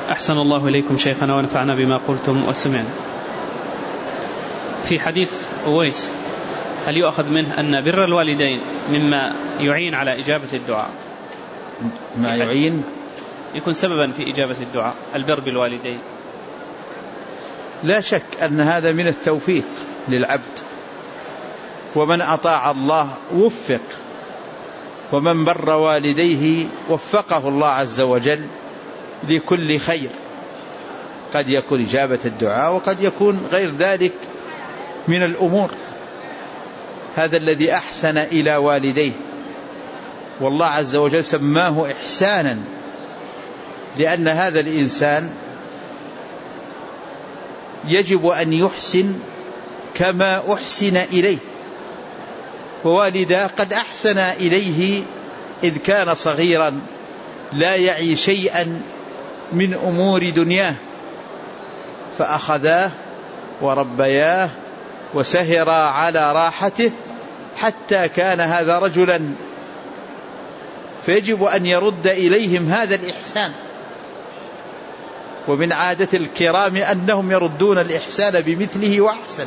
أحسن الله إليكم شيخنا ونفعنا بما قلتم وسمعنا. في حديث أويس هل يؤخذ منه أن بر الوالدين مما يعين على إجابة الدعاء؟ ما يعين يكون سببا في إجابة الدعاء البر بالوالدين. لا شك أن هذا من التوفيق للعبد، ومن أطاع الله وفق، ومن بر والديه وفقه الله عز وجل لكل خير، قد يكون إجابة الدعاء وقد يكون غير ذلك من الأمور. هذا الذي أحسن إلى والديه، والله عز وجل سماه إحسانا، لأن هذا الإنسان يجب أن يحسن كما أحسن إليه، ووالدا قد أحسن إليه إذ كان صغيرا لا يعي شيئا من أمور دنياه، فأخذاه وربياه وسهرا على راحته حتى كان هذا رجلا، فيجب أن يرد إليهم هذا الإحسان. ومن عادة الكرام أنهم يردون الإحسان بمثله وأحسن،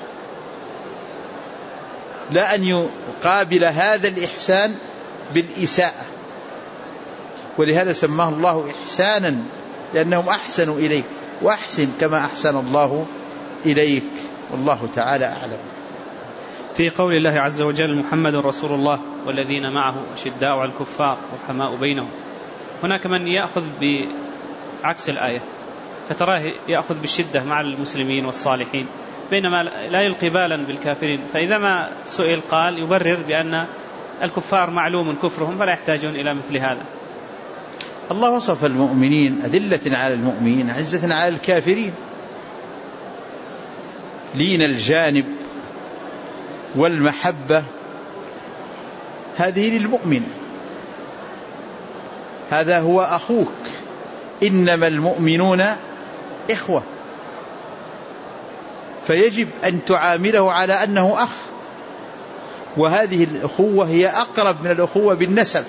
لا أن يقابل هذا الإحسان بالإساءة. ولهذا سماه الله إحسانا، لأنهم أحسنوا إليك، وأحسن كما أحسن الله إليك، والله تعالى أعلم. في قول الله عز وجل محمد رسول الله والذين معه أشداء على الكفار رحماء بينهم، هناك من يأخذ بعكس الآية، فتراه يأخذ بالشدة مع المسلمين والصالحين، بينما لا يلقي بالا بالكافرين، فإذا ما سئل قال يبرر بأن الكفار معلوم كفرهم فلا يحتاجون إلى مثل هذا. الله وصف المؤمنين أذلة على المؤمنين عزة على الكافرين، لين الجانب والمحبة هذه للمؤمن، هذا هو أخوك، إنما المؤمنون إخوة، فيجب أن تعامله على أنه أخ. وهذه الأخوة هي أقرب من الأخوة بالنسب.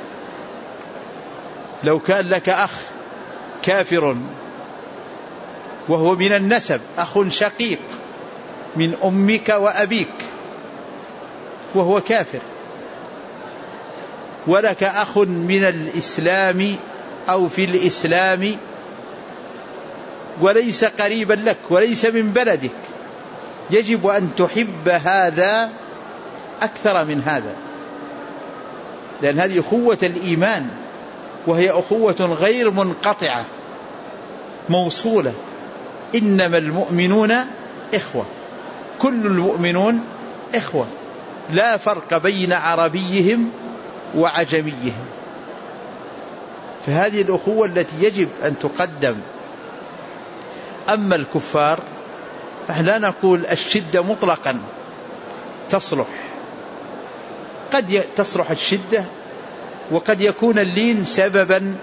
لو كان لك أخ كافر وهو من النسب، أخ شقيق من أمك وأبيك وهو كافر، ولك أخ من الإسلام أو في الإسلام وليس قريبا لك وليس من بلدك، يجب أن تحب هذا أكثر من هذا، لأن هذه أخوة الإيمان، وهي أخوة غير منقطعة موصولة. إنما المؤمنون إخوة، كل المؤمنون إخوة، لا فرق بين عربيهم وعجميهم. فهذه الأخوة التي يجب أن تقدم. أما الكفار فلا لا نقول الشدة مطلقا تصلح، قد تصلح الشدة، وقد يكون اللين سببا،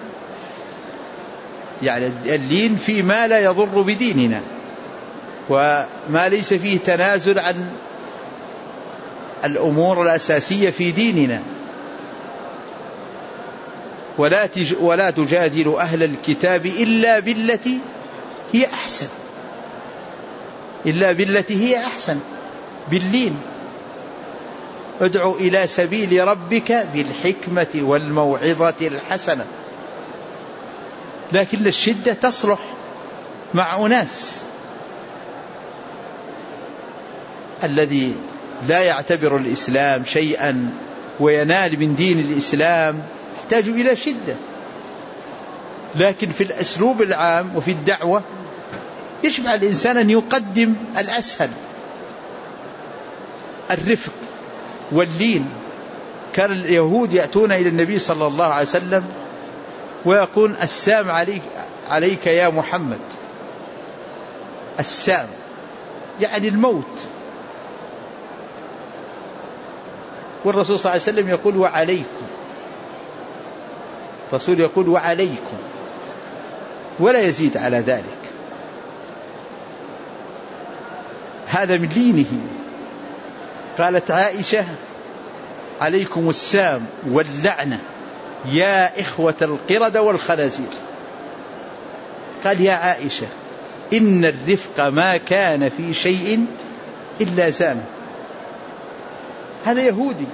يعني اللين فيما لا يضر بديننا وما ليس فيه تنازل عن الأمور الأساسية في ديننا. ولا تجادل أهل الكتاب إلا بالتي هي أحسن، إلا بالتي هي أحسن، باللين. ادعو إلى سبيل ربك بالحكمة والموعظة الحسنة. لكن الشدة تصلح مع أناس. الذي لا يعتبر الإسلام شيئا وينال من دين الإسلام يحتاج إلى شدة، لكن في الأسلوب العام وفي الدعوة يجب على الإنسان أن يقدم الأسهل، الرفق واللين. كان اليهود يأتون إلى النبي صلى الله عليه وسلم ويقول السام عليك يا محمد، السام يعني الموت، والرسول صلى الله عليه وسلم يقول وعليكم، الرسول يقول وعليكم ولا يزيد على ذلك. هذا من لينه. قالت عائشة عليكم السام واللعنة يا إخوة القردة والخنازير. قال يا عائشة إن الرفق ما كان في شيء إلا زانه. هذا يهودي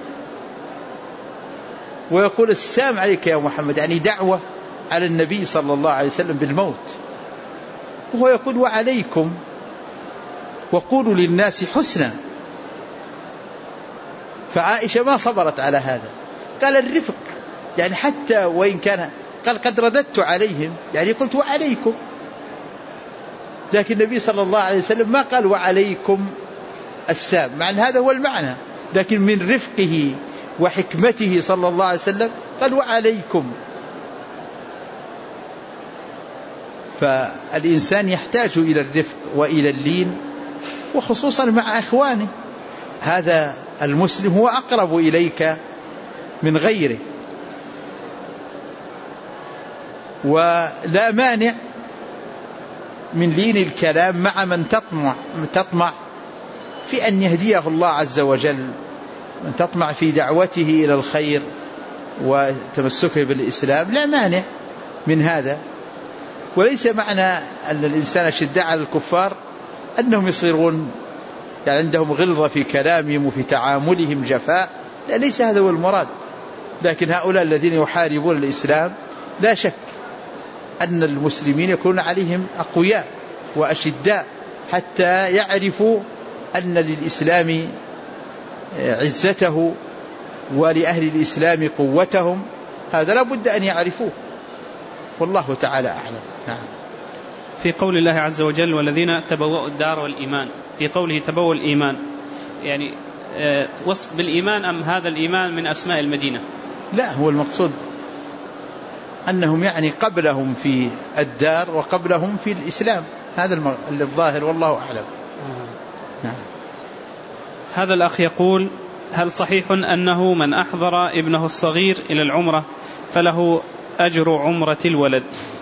ويقول السلام عليك يا محمد، يعني دعوة على النبي صلى الله عليه وسلم بالموت، وهو يقول وعليكم وقولوا للناس حسنا. فعائشة ما صبرت على هذا، قال الرفق يعني حتى وإن كان، قال قد رددت عليهم، يعني قلت وعليكم، لكن النبي صلى الله عليه وسلم ما قال وعليكم السام، مع أن هذا هو المعنى، لكن من رفقه وحكمته صلى الله عليه وسلم قال وعليكم. فالإنسان يحتاج إلى الرفق وإلى اللين، وخصوصا مع أخوانه. هذا المسلم هو أقرب إليك من غيره، ولا مانع من لين الكلام مع من تطمع في أن يهديه الله عز وجل، من تطمع في دعوته إلى الخير وتمسكه بالإسلام، لا مانع من هذا. وليس معنى أن الإنسان شداء على الكفار أنهم يصيرون يعني عندهم غلظة في كلامهم وفي تعاملهم جفاء، ليس هذا هو المراد. لكن هؤلاء الذين يحاربون الإسلام لا شك أن المسلمين يكونون عليهم أقوياء وأشداء، حتى يعرفوا أن للإسلام عزته ولأهل الإسلام قوتهم، هذا لا بد أن يعرفوه، والله تعالى أعلم. نعم. في قول الله عز وجل والذين تبوأوا الدار والإيمان، في قوله تبوأوا الإيمان يعني وصف بالإيمان أم هذا الإيمان من أسماء المدينة؟ لا، هو المقصود أنهم يعني قبلهم في الدار وقبلهم في الإسلام، هذا الظاهر والله أعلم. نعم. هذا الأخ يقول هل صحيح أنه من أحضر ابنه الصغير إلى العمرة فله أجر عمرة الولد؟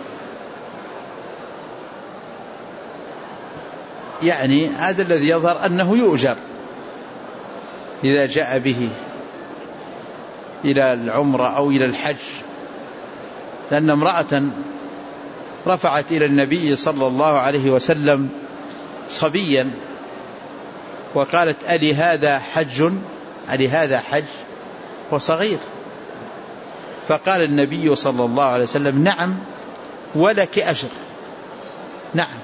يعني هذا الذي يظهر أنه يؤجر إذا جاء به إلى العمرة أو إلى الحج، لأن امرأة رفعت إلى النبي صلى الله عليه وسلم صبيا وقالت ألي هذا حج، ألي هذا حج وصغير؟ فقال النبي صلى الله عليه وسلم نعم ولك أجر. نعم،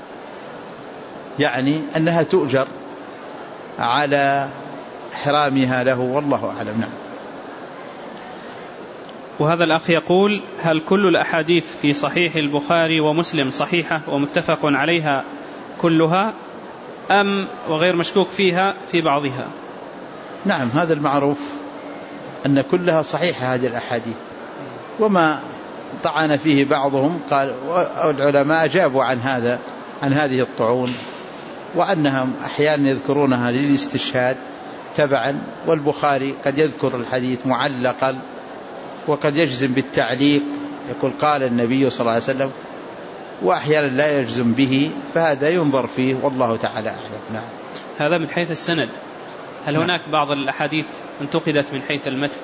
يعني أنها تؤجر على إحرامها له، والله أعلم. نعم. وهذا الأخ يقول هل كل الأحاديث في صحيح البخاري ومسلم صحيحة ومتفق عليها كلها أم وغير مشكوك فيها في بعضها؟ نعم، هذا المعروف أن كلها صحيحة هذه الأحاديث، وما طعن فيه بعضهم قال العلماء أجابوا عن هذا، عن هذه الطعون، وأنهم أحيانا يذكرونها للاستشهاد تبعا، والبخاري قد يذكر الحديث معلقا وقد يجزم بالتعليق، يقول قال النبي صلى الله عليه وسلم، وأحيانا لا يجزم به، فهذا ينظر فيه والله تعالى أعلم. نعم. هذا من حيث السند. هل هناك بعض الأحاديث انتقدت من حيث المتن؟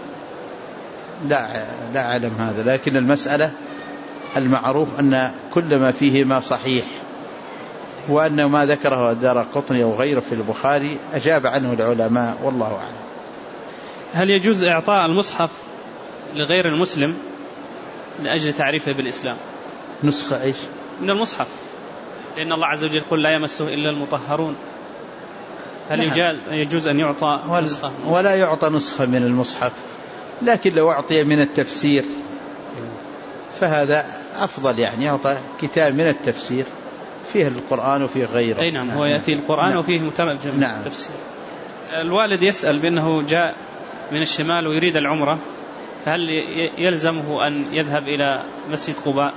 لا أعلم هذا، لكن المسألة المعروف أن كل ما فيه ما صحيح، وأن ما ذكره الدارقطني أو غيره في البخاري أجاب عنه العلماء، والله أعلم. هل يجوز إعطاء المصحف لغير المسلم لأجل تعريفه بالإسلام؟ نسخة إيش من المصحف، لأن الله عز وجل يقول لا يمسه إلا المطهرون، هل يجوز أن يعطى نسخة؟ ولا يعطى نسخة من المصحف، لكن لو أعطي من التفسير فهذا أفضل، يعني يعطى كتاب من التفسير فيه القرآن وفيه غيره. أي نعم، هو يأتي القرآن وفيه مترجم التفسير. الوالد يسأل بأنه جاء من الشمال ويريد العمرة، فهل يلزمه أن يذهب إلى مسجد قباء؟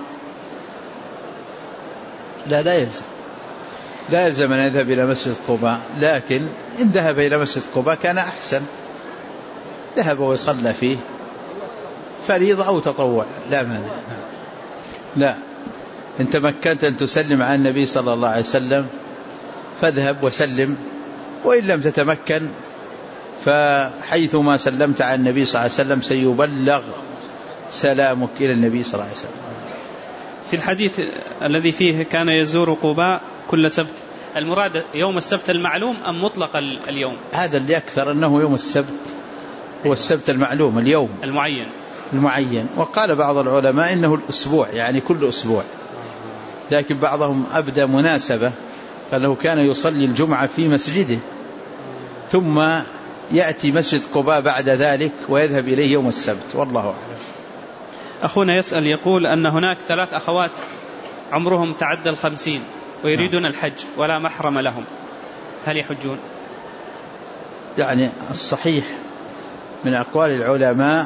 لا يلزم أن يذهب إلى مسجد قباء، لكن إن ذهب إلى مسجد قباء كان أحسن، ذهب ويصلى فيه فريضة أو تطوع، لا مانع. لا، إن تمكنت أن تسلم على النبي صلى الله عليه وسلم فاذهب وسلم، وإن لم تتمكن فحيثما سلمت على النبي صلى الله عليه وسلم سيبلغ سلامك إلى النبي صلى الله عليه وسلم. في الحديث الذي فيه كان يزور قباء كل سبت، المراد يوم السبت المعلوم أم مطلق اليوم؟ هذا اللي أكثر أنه يوم السبت هو السبت المعلوم، اليوم المعين. وقال بعض العلماء إنه الأسبوع، يعني كل أسبوع، لكن بعضهم أبدى مناسبة، فلو كان يصلي الجمعة في مسجده ثم يأتي مسجد قباء بعد ذلك ويذهب إليه يوم السبت، والله أعلم. أخونا يسأل يقول أن هناك 3 أخوات عمرهم تعدى 50 ويريدون الحج ولا محرم لهم، هل يحجون؟ يعني الصحيح من أقوال العلماء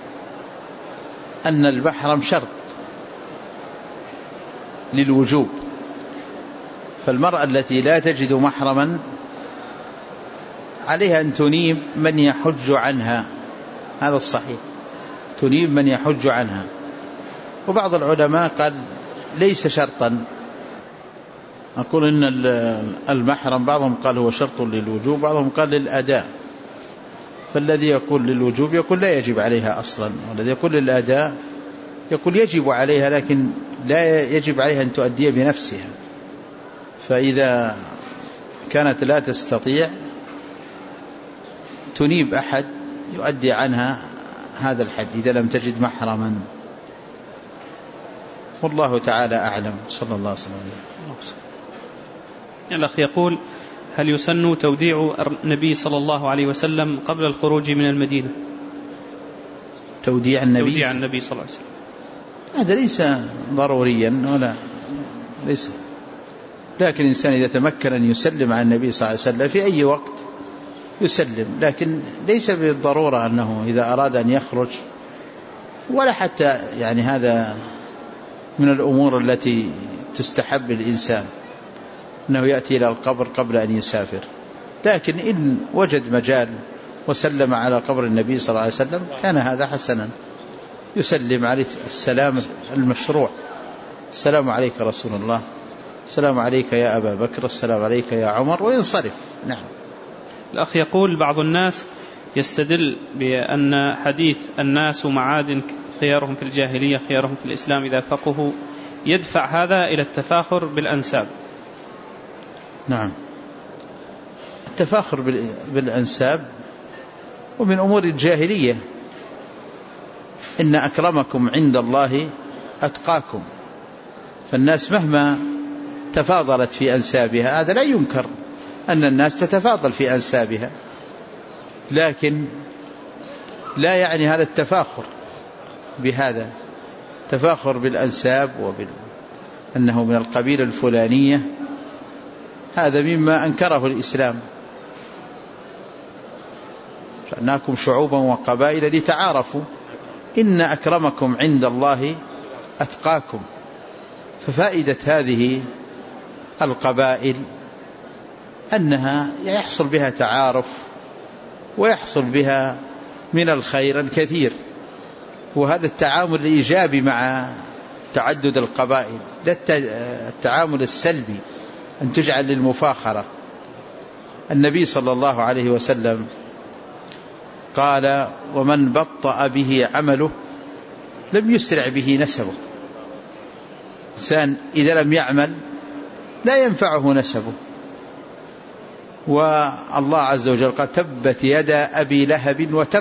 أن المحرم شرط للوجوب، فالمرأة التي لا تجد محرما عليها أن تنيب من يحج عنها، هذا الصحيح، تنيب من يحج عنها. وبعض العلماء قال ليس شرطا، أقول إن المحرم بعضهم قال هو شرط للوجوب، بعضهم قال للأداء، فالذي يقول للوجوب يقول لا يجب عليها أصلا، والذي يقول للأداء يقول يجب عليها لكن لا يجب عليها أن تؤدي بنفسها. فإذا كانت لا تستطيع تنيب أحد يؤدي عنها هذا الحج إذا لم تجد محرما، والله تعالى أعلم. صلى الله عليه وسلم. الأخ يقول هل يسن توديع النبي صلى الله عليه وسلم قبل الخروج من المدينة؟ توديع النبي صلى الله عليه وسلم هذا ليس ضروريا ولا ليس، لكن الإنسان إذا تمكن أن يسلم على النبي صلى الله عليه وسلم في أي وقت يسلم، لكن ليس بالضرورة أنه إذا أراد أن يخرج، ولا حتى يعني هذا من الأمور التي تستحب الإنسان أنه يأتي إلى القبر قبل أن يسافر، لكن إن وجد مجال وسلم على قبر النبي صلى الله عليه وسلم كان هذا حسنا، يسلم عليه السلام المشروع، السلام عليك رسول الله، السلام عليك يا أبا بكر، السلام عليك يا عمر، وينصرف. نعم. الأخ يقول بعض الناس يستدل بأن حديث الناس معادن خيارهم في الجاهلية خيارهم في الإسلام إذا فقهوا يدفع هذا إلى التفاخر بالأنساب. نعم، التفاخر بالأنساب ومن أمور الجاهلية، إن أكرمكم عند الله أتقاكم، فالناس مهما تفاضلت في أنسابها هذا لا ينكر أن الناس تتفاضل في أنسابها، لكن لا يعني هذا التفاخر بهذا، تفاخر بالأنساب أنه من القبيلة الفلانية، هذا مما أنكره الإسلام، جعلناكم شعوبا وقبائل لتعارفوا إن أكرمكم عند الله أتقاكم. ففائدة هذه القبائل أنها يحصل بها تعارف ويحصل بها من الخير الكثير، وهذا التعامل الإيجابي مع تعدد القبائل، لا التعامل السلبي أن تجعل للمفاخرة. النبي صلى الله عليه وسلم قال ومن بطأ به عمله لم يسرع به نسبه، إنسان إذا لم يعمل لا ينفعه نسبه، والله عز وجل قال تبت يدا أبي لهب وتب،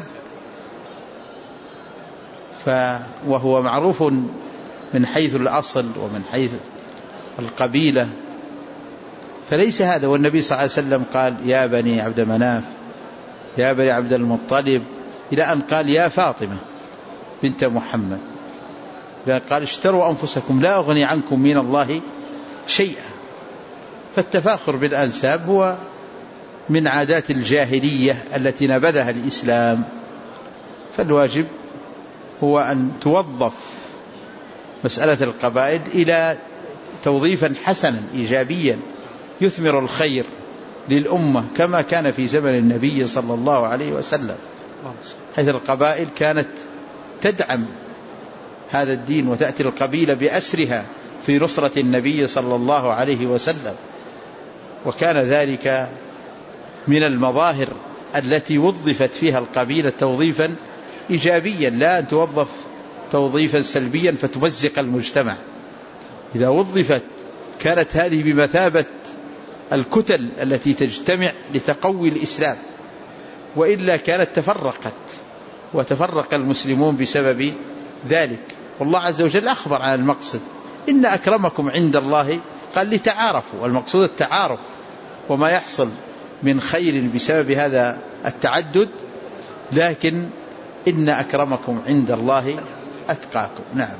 وهو معروف من حيث الأصل ومن حيث القبيلة، فليس هذا. والنبي صلى الله عليه وسلم قال يا بني عبد مناف يا بني عبد المطلب، إلى أن قال يا فاطمة بنت محمد، قال اشتروا أنفسكم لا أغني عنكم من الله شيئا. فالتفاخر بالأنساب هو من عادات الجاهلية التي نبذها الإسلام، فالواجب هو أن توظف مسألة القبائل إلى توظيفا حسنا إيجابيا يثمر الخير للأمة، كما كان في زمن النبي صلى الله عليه وسلم، حيث القبائل كانت تدعم هذا الدين، وتأتي القبيلة بأسرها في نصرة النبي صلى الله عليه وسلم، وكان ذلك من المظاهر التي وظفت فيها القبيلة توظيفا إيجابيا، لا أن توظف توظيفا سلبيا فتمزق المجتمع. إذا وظفت كانت هذه بمثابة الكتل التي تجتمع لتقوي الإسلام، وإلا كانت تفرقت وتفرق المسلمون بسبب ذلك. والله عز وجل أخبر عن المقصد: إن أكرمكم عند الله، قال لتعارفوا، والمقصود التعارف، وما يحصل من خير بسبب هذا التعدد، لكن إن أكرمكم عند الله أتقاكم. نعم.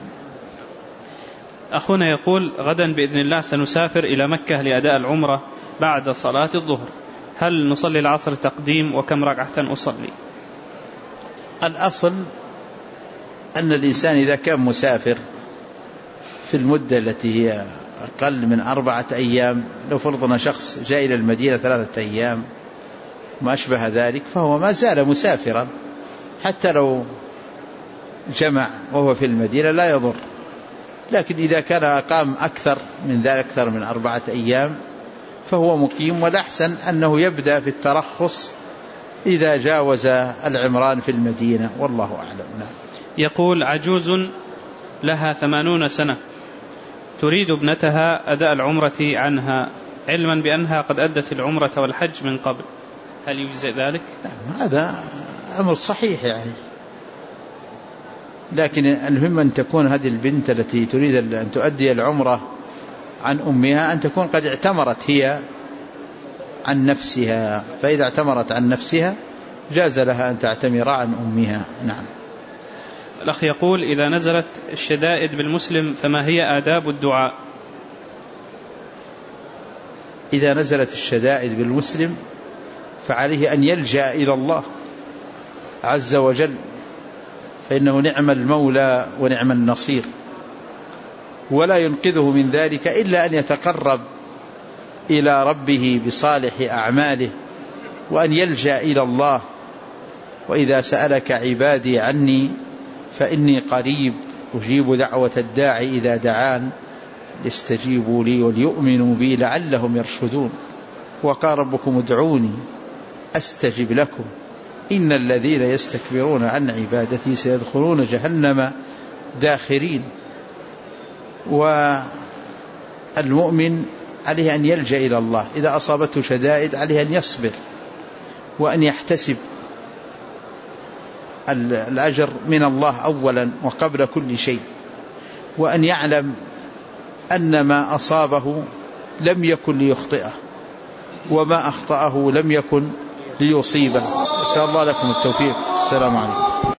أخونا يقول: غدا بإذن الله سنسافر إلى مكة لأداء العمرة بعد صلاة الظهر، هل نصلي العصر تقديم وكم ركعة أصلي؟ الأصل أن الإنسان إذا كان مسافر في المدة التي هي أقل من 4 أيام، لو فرضنا شخص جاء إلى المدينة 3 أيام ما أشبه ذلك، فهو ما زال مسافرا، حتى لو جمع وهو في المدينة لا يضر. لكن إذا كان أقام أكثر من ذلك، أكثر من 4 أيام، فهو مقيم، والأحسن أنه يبدأ في الترخص إذا جاوز العمران في المدينة، والله أعلم. نعم. يقول: عجوز لها 80 سنة تريد ابنتها أداء العمرة عنها، علما بأنها قد أدت العمرة والحج من قبل، هل يجزئ ذلك؟ نعم، هذا أمر صحيح يعني، لكن المهم أن تكون هذه البنت التي تريد أن تؤدي العمرة عن أمها أن تكون قد اعتمرت هي عن نفسها، فإذا اعتمرت عن نفسها جاز لها أن تعتمر عن أمها. نعم. الأخ يقول: إذا نزلت الشدائد بالمسلم فما هي آداب الدعاء؟ إذا نزلت الشدائد بالمسلم فعليه أن يلجأ إلى الله عز وجل، فإنه نعم المولى ونعم النصير، ولا ينقذه من ذلك إلا أن يتقرب إلى ربه بصالح أعماله، وأن يلجأ إلى الله. وإذا سألك عبادي عني فإني قريب أجيب دعوة الداعي إذا دعان ليستجيبوا لي وليؤمنوا بي لعلهم يرشدون. وقال ربكم ادعوني أستجب لكم إن الذين يستكبرون عن عبادتي سيدخلون جهنم داخرين. والمؤمن عليه أن يلجأ إلى الله، إذا أصابته شدائد عليه أن يصبر وأن يحتسب الأجر من الله أولا وقبل كل شيء، وأن يعلم أن ما أصابه لم يكن ليخطئه، وما أخطأه لم يكن ليصيبه. أسأل الله لكم التوفيق. السلام عليكم.